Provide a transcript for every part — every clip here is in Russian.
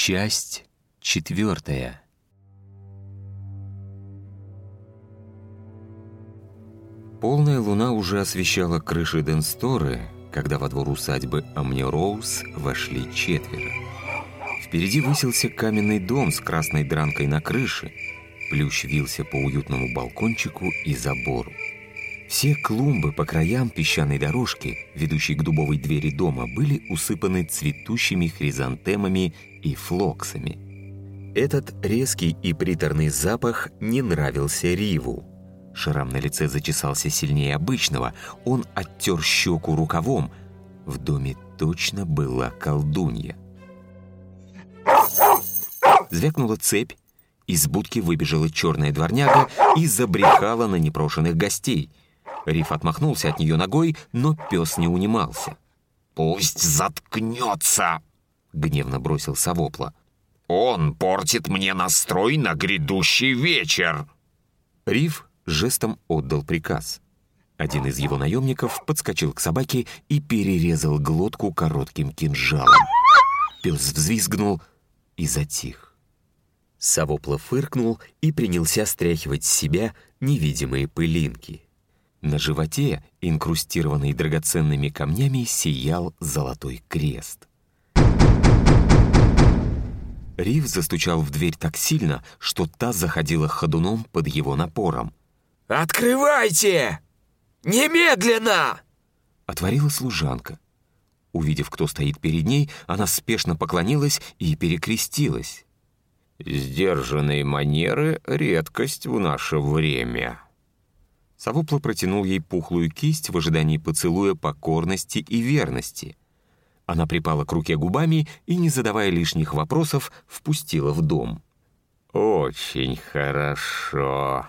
Часть 4. Полная луна уже освещала крыши Денсторы, когда во двор усадьбы Амни-Роуз вошли 4. Впереди высился каменный дом с красной дранкой на крыше. Плющ вился по уютному балкончику и забору. Все клумбы по краям песчаной дорожки, ведущей к дубовой двери дома, были усыпаны цветущими хризантемами и флоксами. Этот резкий и приторный запах не нравился Риву. Шрам на лице зачесался сильнее обычного, он оттер щеку рукавом. В доме точно была колдунья. Звякнула цепь, из будки выбежала черная дворняга и забрехала на непрошенных гостей. Рив отмахнулся от нее ногой, но пес не унимался. «Пусть заткнется!» — гневно бросил Савопла. «Он портит мне настрой на грядущий вечер!» Рив жестом отдал приказ. Один из его наемников подскочил к собаке и перерезал глотку коротким кинжалом. Пес взвизгнул и затих. Савопла фыркнул и принялся стряхивать с себя невидимые пылинки. На животе, инкрустированный драгоценными камнями, сиял золотой крест. Рив застучал в дверь так сильно, что та заходила ходуном под его напором. «Открывайте! Немедленно!» Отворила служанка. Увидев, кто стоит перед ней, она спешно поклонилась и перекрестилась. «Сдержанные манеры — редкость в наше время». Савопла протянул ей пухлую кисть в ожидании поцелуя покорности и верности. Она припала к руке губами и, не задавая лишних вопросов, впустила в дом. «Очень хорошо».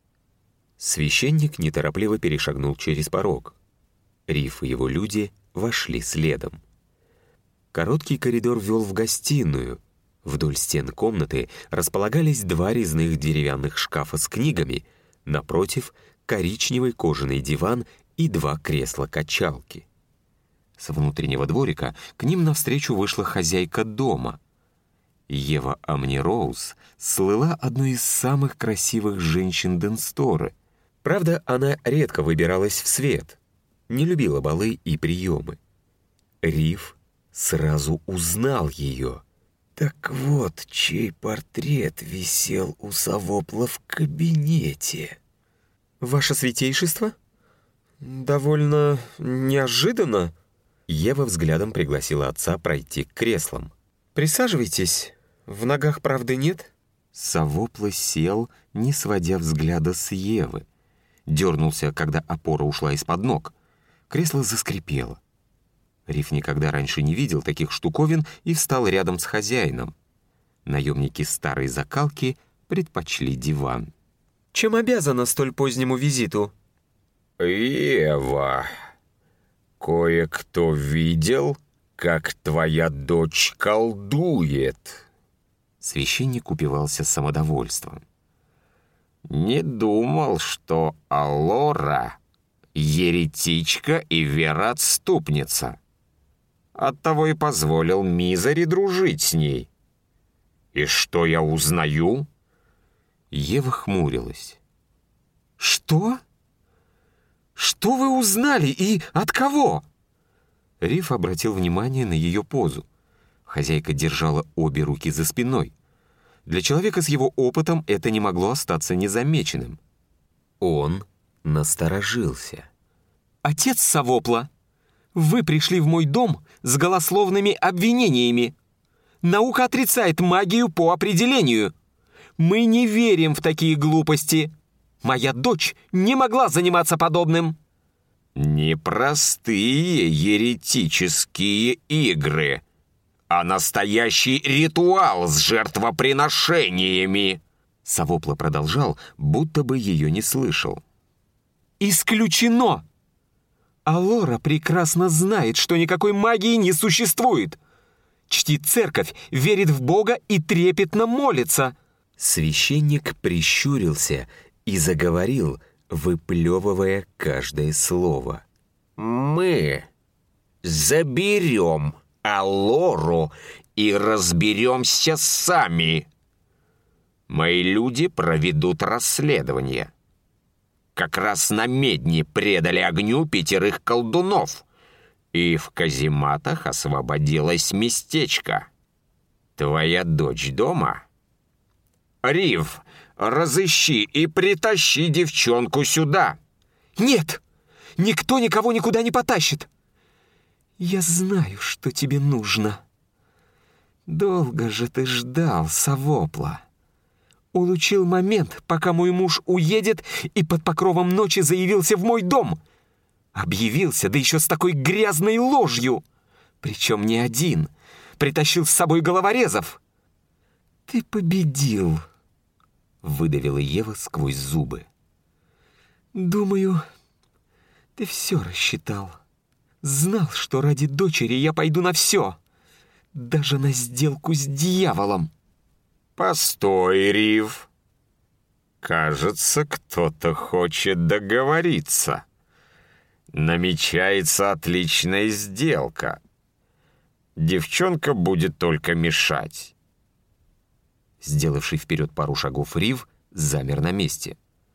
Священник неторопливо перешагнул через порог. Риф и его люди вошли следом. Короткий коридор вел в гостиную. Вдоль стен комнаты располагались 2 резных деревянных шкафа с книгами, напротив — коричневый кожаный диван и 2 кресла-качалки. С внутреннего дворика к ним навстречу вышла хозяйка дома. Ева Амни-Роуз слыла одной из самых красивых женщин Денсторы. Правда, она редко выбиралась в свет, не любила балы и приемы. Рив сразу узнал ее. Так вот, чей портрет висел у Савопла в кабинете. «Ваше святейшество? Довольно неожиданно». Ева взглядом пригласила отца пройти к креслам. «Присаживайтесь. В ногах правды нет?» Савопла сел, не сводя взгляда с Евы. Дернулся, когда опора ушла из-под ног. Кресло заскрипело. Риф никогда раньше не видел таких штуковин и встал рядом с хозяином. Наемники старой закалки предпочли диван. «Чем обязана столь позднему визиту?» «Ева, кое-кто видел, как твоя дочь колдует». Священник упивался самодовольством. «Не думал, что Алора — еретичка и вероотступница. Оттого и позволил Мизери дружить с ней. И что я узнаю?» Ева хмурилась. «Что? Что вы узнали и от кого?» Риф обратил внимание на ее позу. Хозяйка держала обе руки за спиной. Для человека с его опытом это не могло остаться незамеченным. Он насторожился. «Отец Савопла, вы пришли в мой дом с голословными обвинениями. Наука отрицает магию по определению. Мы не верим в такие глупости. Моя дочь не могла заниматься подобным». «Непростые еретические игры, а настоящий ритуал с жертвоприношениями». Савопла продолжал, будто бы ее не слышал. «Исключено! Алора прекрасно знает, что никакой магии не существует. Чтит церковь, верит в Бога и трепетно молится». Священник прищурился и заговорил, выплевывая каждое слово. «Мы заберем Алору и разберемся сами. Мои люди проведут расследование. Как раз на Медне предали огню 5 колдунов, и в казематах освободилось местечко. Твоя дочь дома? Рив, разыщи и притащи девчонку сюда. Нет, никто никого никуда не потащит. Я знаю, что тебе нужно. Долго же ты ждал, Савопла. Улучил момент, пока мой муж уедет, и под покровом ночи заявился в мой дом. Объявился, да еще с такой грязной ложью. Причем не один. Притащил с собой головорезов. Ты победил, выдавила Ева сквозь зубы. Думаю, ты все рассчитал. Знал, что ради дочери я пойду на все. Даже на сделку с дьяволом. Постой, Рив. Кажется, кто-то хочет договориться. Намечается отличная сделка. Девчонка будет только мешать. Сделавший вперед пару шагов Рив замер на месте.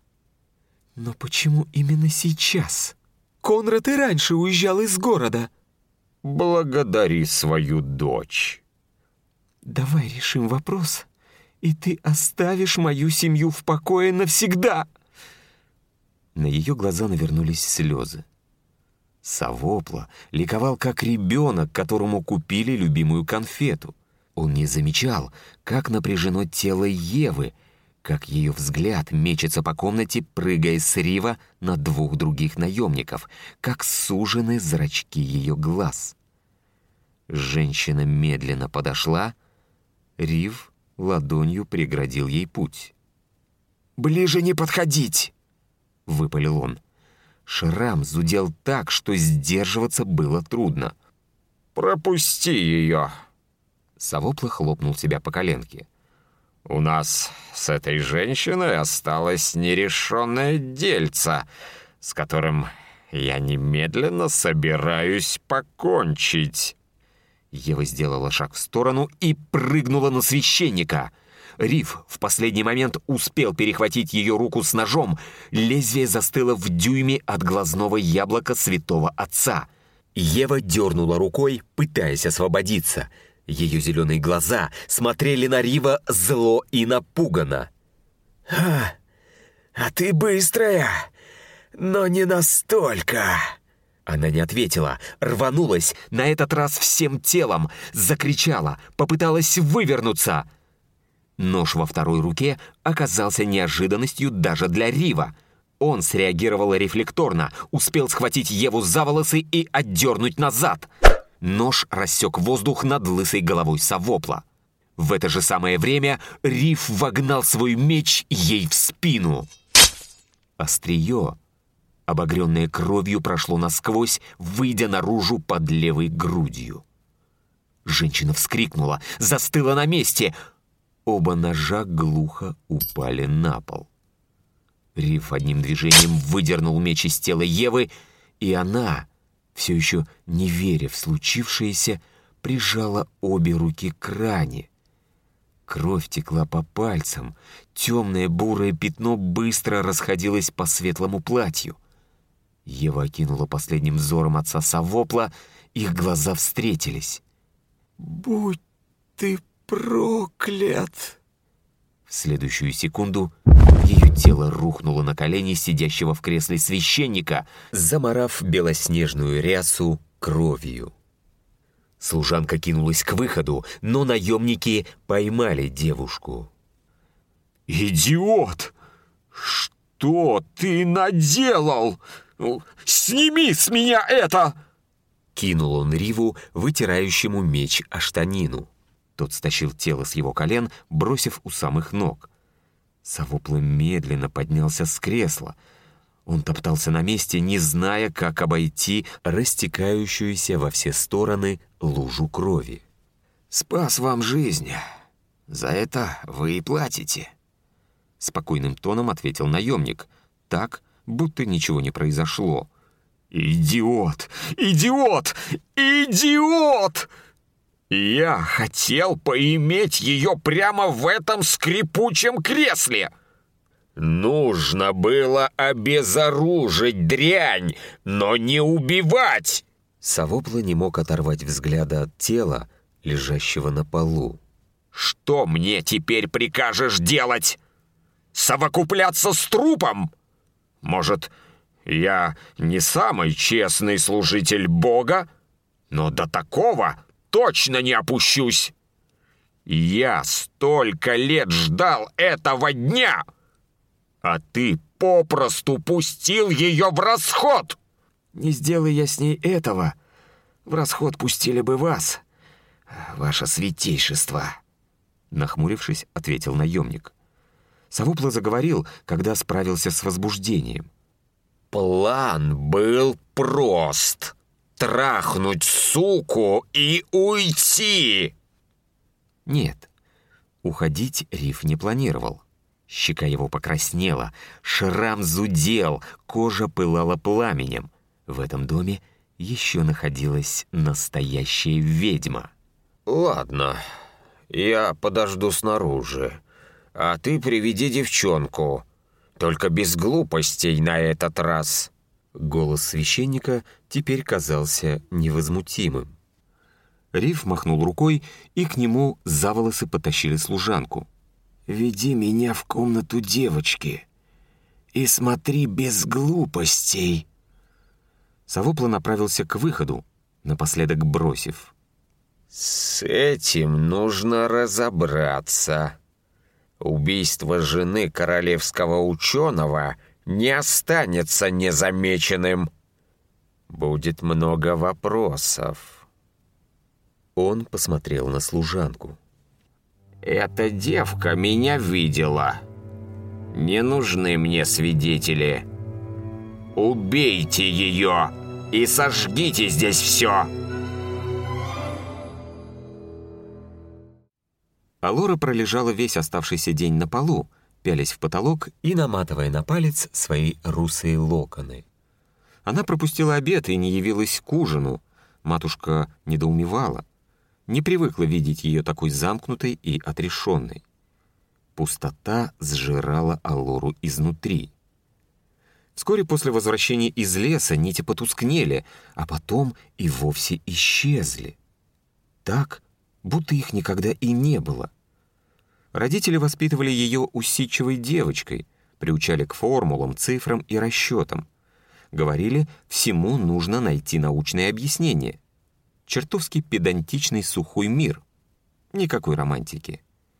Но почему именно сейчас? Конрад и раньше уезжал из города. Благодари свою дочь. Давай решим вопрос, и ты оставишь мою семью в покое навсегда. На ее глаза навернулись слезы. Савопла ликовал, как ребенок, которому купили любимую конфету. Он не замечал, как напряжено тело Евы, как ее взгляд мечется по комнате, прыгая с Рива на 2 других наемников, как сужены зрачки ее глаз. Женщина медленно подошла, Рив ладонью преградил ей путь. «Ближе не подходить!» — выпалил он. Шрам зудел так, что сдерживаться было трудно. «Пропусти ее!» Савопла хлопнул себя по коленке. «У нас с этой женщиной осталось нерешенное дельце, с которым я немедленно собираюсь покончить». Ева сделала шаг в сторону и прыгнула на священника. Рив в последний момент успел перехватить ее руку с ножом. Лезвие застыло в дюйме от глазного яблока святого отца. Ева дернула рукой, пытаясь освободиться. Ее зеленые глаза смотрели на Рива зло и напуганно. «А ты быстрая, но не настолько!» Она не ответила, рванулась, на этот раз всем телом, закричала, попыталась вывернуться. Нож во второй руке оказался неожиданностью даже для Рива. Он среагировал рефлекторно, успел схватить Еву за волосы и отдернуть назад. Нож рассек воздух над лысой головой Савопла. В это же самое время Рив вогнал свой меч ей в спину. Острие, обогренное кровью, прошло насквозь, выйдя наружу под левой грудью. Женщина вскрикнула, застыла на месте. Оба ножа глухо упали на пол. Рив одним движением выдернул меч из тела Евы, и она, все еще не веря в случившееся, прижала обе руки к ране. Кровь текла по пальцам, темное бурое пятно быстро расходилось по светлому платью. Ева окинула последним взором отца Савопла, их глаза встретились. «Будь ты проклят!» В следующую секунду ее тело рухнуло на колени сидящего в кресле священника, замарав белоснежную рясу кровью. Служанка кинулась к выходу, но наемники поймали девушку. «Идиот! Что ты наделал? Сними с меня это!» Кинул он Риву, вытирающему меч о штанину. Тот стащил тело с его колен, бросив у самых ног. Савопла медленно поднялся с кресла. Он топтался на месте, не зная, как обойти растекающуюся во все стороны лужу крови. «Спас вам жизнь. За это вы и платите», — спокойным тоном ответил наемник, так, будто ничего не «Идиот! Идиот! Идиот!» Я хотел поиметь ее прямо в этом скрипучем кресле. Нужно было обезоружить дрянь, но не убивать. Савопла не мог оторвать взгляда от тела, лежащего на полу. Что мне теперь прикажешь делать? Совокупляться с трупом? Может, я не самый честный служитель Бога, но до такого точно не опущусь. Я столько лет ждал этого дня, а ты попросту пустил ее в расход. Не сделай я с ней этого, в расход пустили бы вас, ваше святейшество. Нахмурившись, ответил наемник. Савопла заговорил, когда справился с возбуждением. План был прост. Трахнуть суку и уйти. Нет, уходить Риф не планировал. Щека его покраснела, шрам зудел, кожа пылала пламенем. В этом доме еще находилась настоящая ведьма. Ладно, я подожду снаружи, а ты приведи девчонку. Только без глупостей на этот раз. Голос священника теперь казался невозмутимым. Риф махнул рукой, и к нему за волосы потащили служанку. «Веди меня в комнату девочки и смотри без глупостей». Савопла направился к выходу, напоследок бросив: «С этим нужно разобраться. Убийство жены королевского ученого не останется незамеченным. Будет много вопросов». Он посмотрел на служанку. «Эта девка меня видела. Не нужны мне свидетели. Убейте ее и сожгите здесь все!» Алора пролежала весь оставшийся день на полу, пялясь в потолок и наматывая на палец свои русые локоны. Она пропустила обед и не явилась к ужину. Матушка недоумевала. Не привыкла видеть ее такой замкнутой и отрешенной. Пустота сжирала Алору изнутри. Вскоре после возвращения из леса нити потускнели, а потом и вовсе исчезли. Так, будто их никогда и не было. Родители воспитывали ее усидчивой девочкой, приучали к формулам, цифрам и расчетам. Говорили, всему нужно найти научное объяснение. Чертовски педантичный сухой мир. Никакой романтики.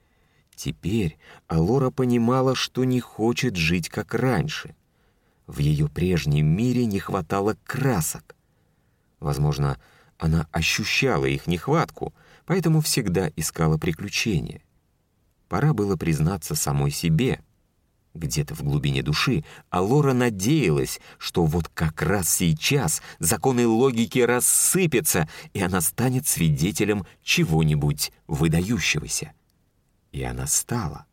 Теперь Алора понимала, что не хочет жить как раньше. В ее прежнем мире не хватало красок. Возможно, она ощущала их нехватку, поэтому всегда искала приключения. Пора было признаться самой себе. Где-то в глубине души Алора надеялась, что вот как раз сейчас законы логики рассыпятся, и она станет свидетелем чего-нибудь выдающегося. И она стала.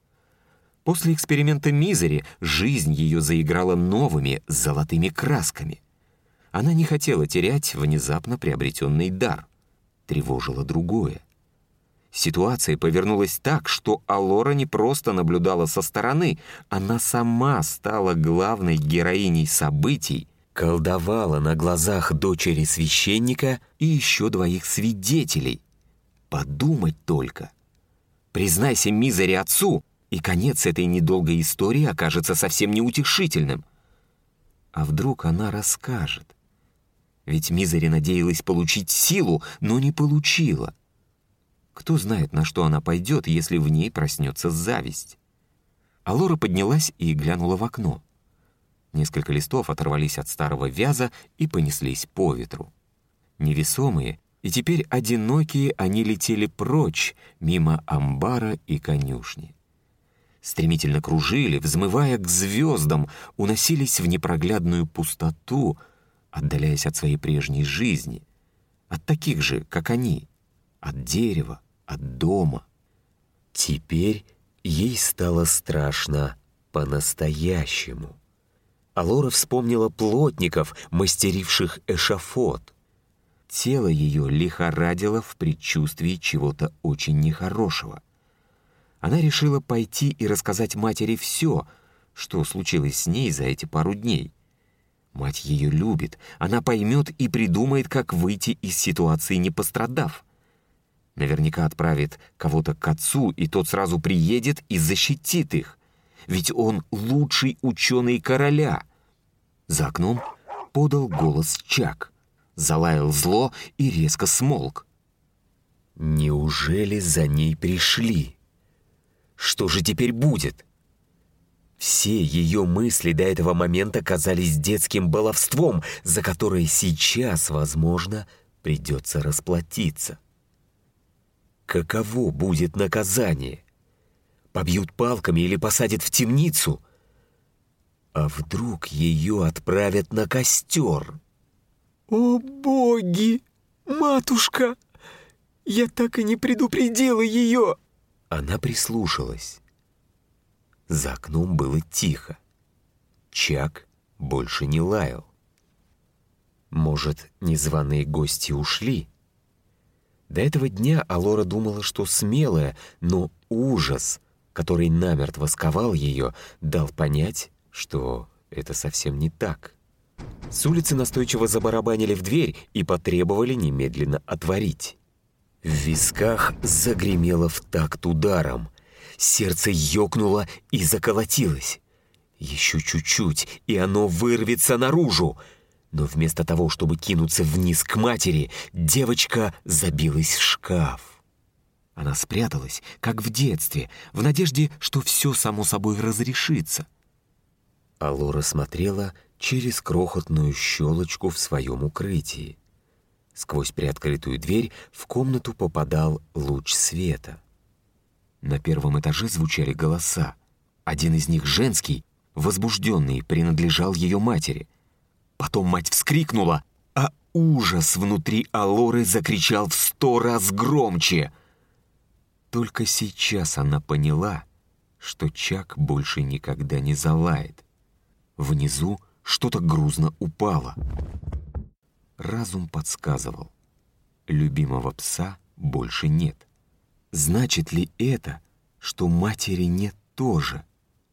После эксперимента Мизери жизнь ее заиграла новыми золотыми красками. Она не хотела терять внезапно приобретенный дар. Тревожило другое. Ситуация повернулась так, что Алора не просто наблюдала со стороны, она сама стала главной героиней событий, колдовала на глазах дочери священника и еще двоих свидетелей. Подумать только. Признайся Мизери отцу, и конец этой недолгой истории окажется совсем неутешительным. А вдруг она расскажет? Ведь Мизери надеялась получить силу, но не получила. Кто знает, на что она пойдет, если в ней проснется зависть. Алора поднялась и глянула в окно. Несколько листов оторвались от старого вяза и понеслись по ветру. Невесомые, и теперь одинокие, они летели прочь, мимо амбара и конюшни. Стремительно кружили, взмывая к звездам, уносились в непроглядную пустоту, отдаляясь от своей прежней жизни, от таких же, как они, от дерева, от дома. Теперь ей стало страшно по-настоящему. Алора вспомнила плотников, мастеривших эшафот. тело ее лихорадило в предчувствии чего-то очень нехорошего. Она решила пойти и рассказать матери все, что случилось с ней за эти пару дней. Мать ее любит, она поймет и придумает, как выйти из ситуации, не пострадав. Наверняка отправит кого-то к отцу, и тот сразу приедет и защитит их. Ведь он лучший ученый короля. За окном подал голос Чак. Залаял зло и резко смолк. Неужели за ней пришли? Что же теперь будет? Все ее мысли до этого момента казались детским баловством, за которое сейчас, возможно, придется расплатиться. Каково будет наказание? Побьют палками или посадят в темницу? А вдруг ее отправят на костер? «О, боги! Матушка! Я так и не предупредила ее!» Она прислушалась. За окном было тихо. Чак больше не лаял. Может, незваные гости ушли? До этого дня Алора думала, что смелая, но ужас, который намертво сковал ее, дал понять, что это совсем не так. С улицы настойчиво забарабанили в дверь и потребовали немедленно отворить. В висках загремело в такт ударом. Сердце ёкнуло и заколотилось. Еще чуть-чуть, и оно вырвется наружу. Но вместо того, чтобы кинуться вниз к матери, девочка забилась в шкаф. Она спряталась, как в детстве, в надежде, что все само собой разрешится. Алора смотрела через крохотную щелочку в своем укрытии. Сквозь приоткрытую дверь в комнату попадал луч света. На первом этаже звучали голоса. Один из них, женский, возбужденный, принадлежал ее матери. Потом мать вскрикнула, а ужас внутри Алоры закричал в 100 раз громче. Только сейчас она поняла, что Чак больше никогда не залает. Внизу что-то грузно упало. Разум подсказывал: любимого пса больше нет. Значит ли это, что матери нет тоже?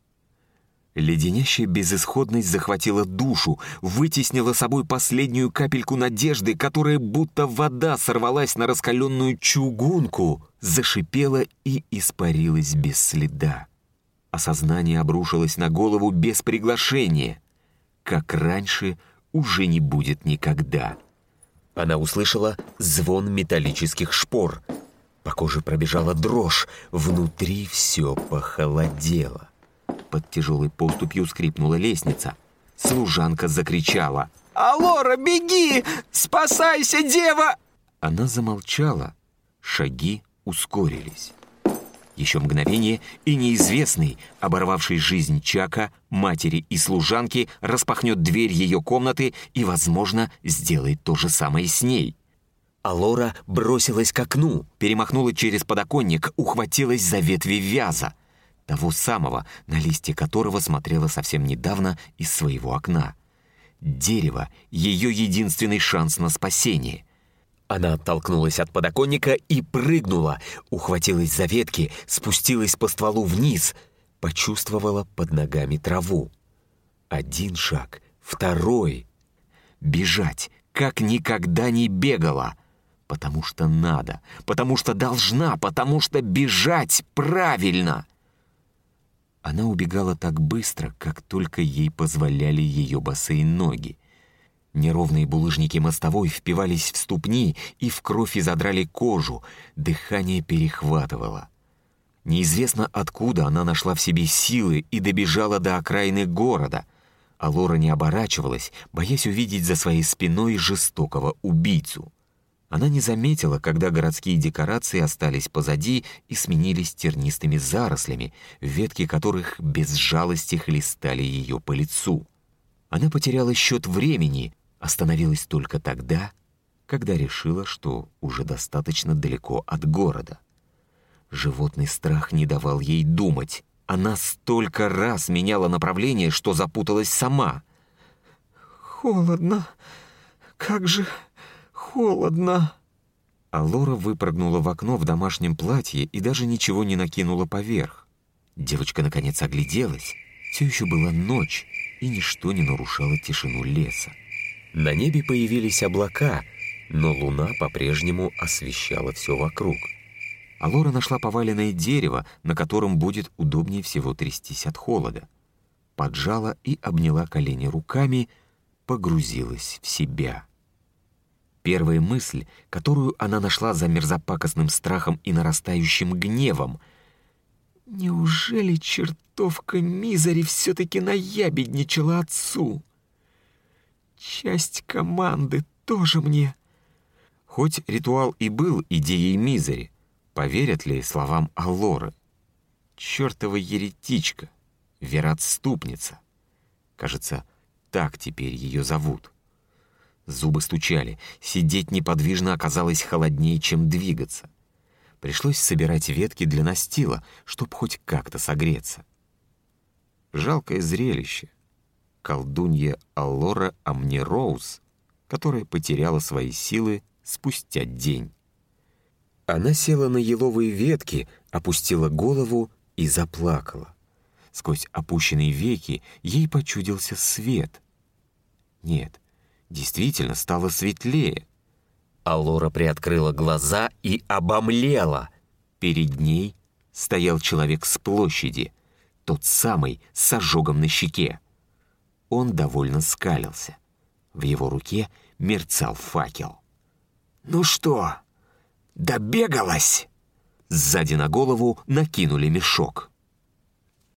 Леденящая безысходность захватила душу, вытеснила собой последнюю капельку надежды, которая будто вода сорвалась на раскаленную чугунку, зашипела и испарилась без следа. Осознание обрушилось на голову без приглашения. Как раньше уже не будет никогда. Она услышала звон металлических шпор. По коже пробежала дрожь, внутри все похолодело. Под тяжелой поступью скрипнула лестница. Служанка закричала: «Алора, беги! Спасайся, дева!» Она замолчала. Шаги ускорились. Еще мгновение, и неизвестный, оборвавший жизнь Чака, матери и служанки, распахнет дверь ее комнаты и, возможно, сделает то же самое с ней. Алора бросилась к окну, перемахнула через подоконник, ухватилась за ветви вяза, того самого, на листья которого смотрела совсем недавно из своего окна. Дерево — ее единственный шанс на спасение. Она оттолкнулась от подоконника и прыгнула, ухватилась за ветки, спустилась по стволу вниз, почувствовала под ногами траву. Один шаг, второй. Бежать, как никогда не бегала. Потому что надо, потому что должна, потому что бежать правильно. Она убегала так быстро, как только ей позволяли ее босые ноги. Неровные булыжники мостовой впивались в ступни и в кровь изодрали кожу, дыхание перехватывало. Неизвестно откуда она нашла в себе силы и добежала до окраины города. Алора не оборачивалась, боясь увидеть за своей спиной жестокого убийцу. Она не заметила, когда городские декорации остались позади и сменились тернистыми зарослями, ветки которых без жалости хлестали ее по лицу. Она потеряла счет времени, остановилась только тогда, когда решила, что уже достаточно далеко от города. Животный страх не давал ей думать. Она столько раз меняла направление, что запуталась сама. «Холодно. Как же холодно». Аллора выпрыгнула в окно в домашнем платье и даже ничего не накинула поверх. Девочка наконец огляделась. Все еще была ночь, и ничто не нарушало тишину леса. На небе появились облака, но луна по-прежнему освещала все вокруг. Аллора нашла поваленное дерево, на котором будет удобнее всего трястись от холода. Поджала и обняла колени руками, погрузилась в себя. Первая мысль, которую она нашла за мерзопакостным страхом и нарастающим гневом: неужели чертовка Мизери все-таки наябедничала отцу? Часть команды тоже мне. Хоть ритуал и был идеей Мизери, поверят ли словам Аллоры? Чертова еретичка, вероотступница. Кажется, так теперь ее зовут. Зубы стучали, сидеть неподвижно оказалось холоднее, чем двигаться. Пришлось собирать ветки для настила, чтоб хоть как-то согреться. Жалкое зрелище. Колдунья Аллора Амнероуз, которая потеряла свои силы спустя день. Она села на еловые ветки, опустила голову и заплакала. Сквозь опущенные веки ей почудился свет. Нет, действительно стало светлее. Аллора приоткрыла глаза и обомлела. Перед ней стоял человек с площади, тот самый с ожогом на щеке. Он довольно скалился. В его руке мерцал факел. «Ну что, добегалась?» Сзади на голову накинули мешок.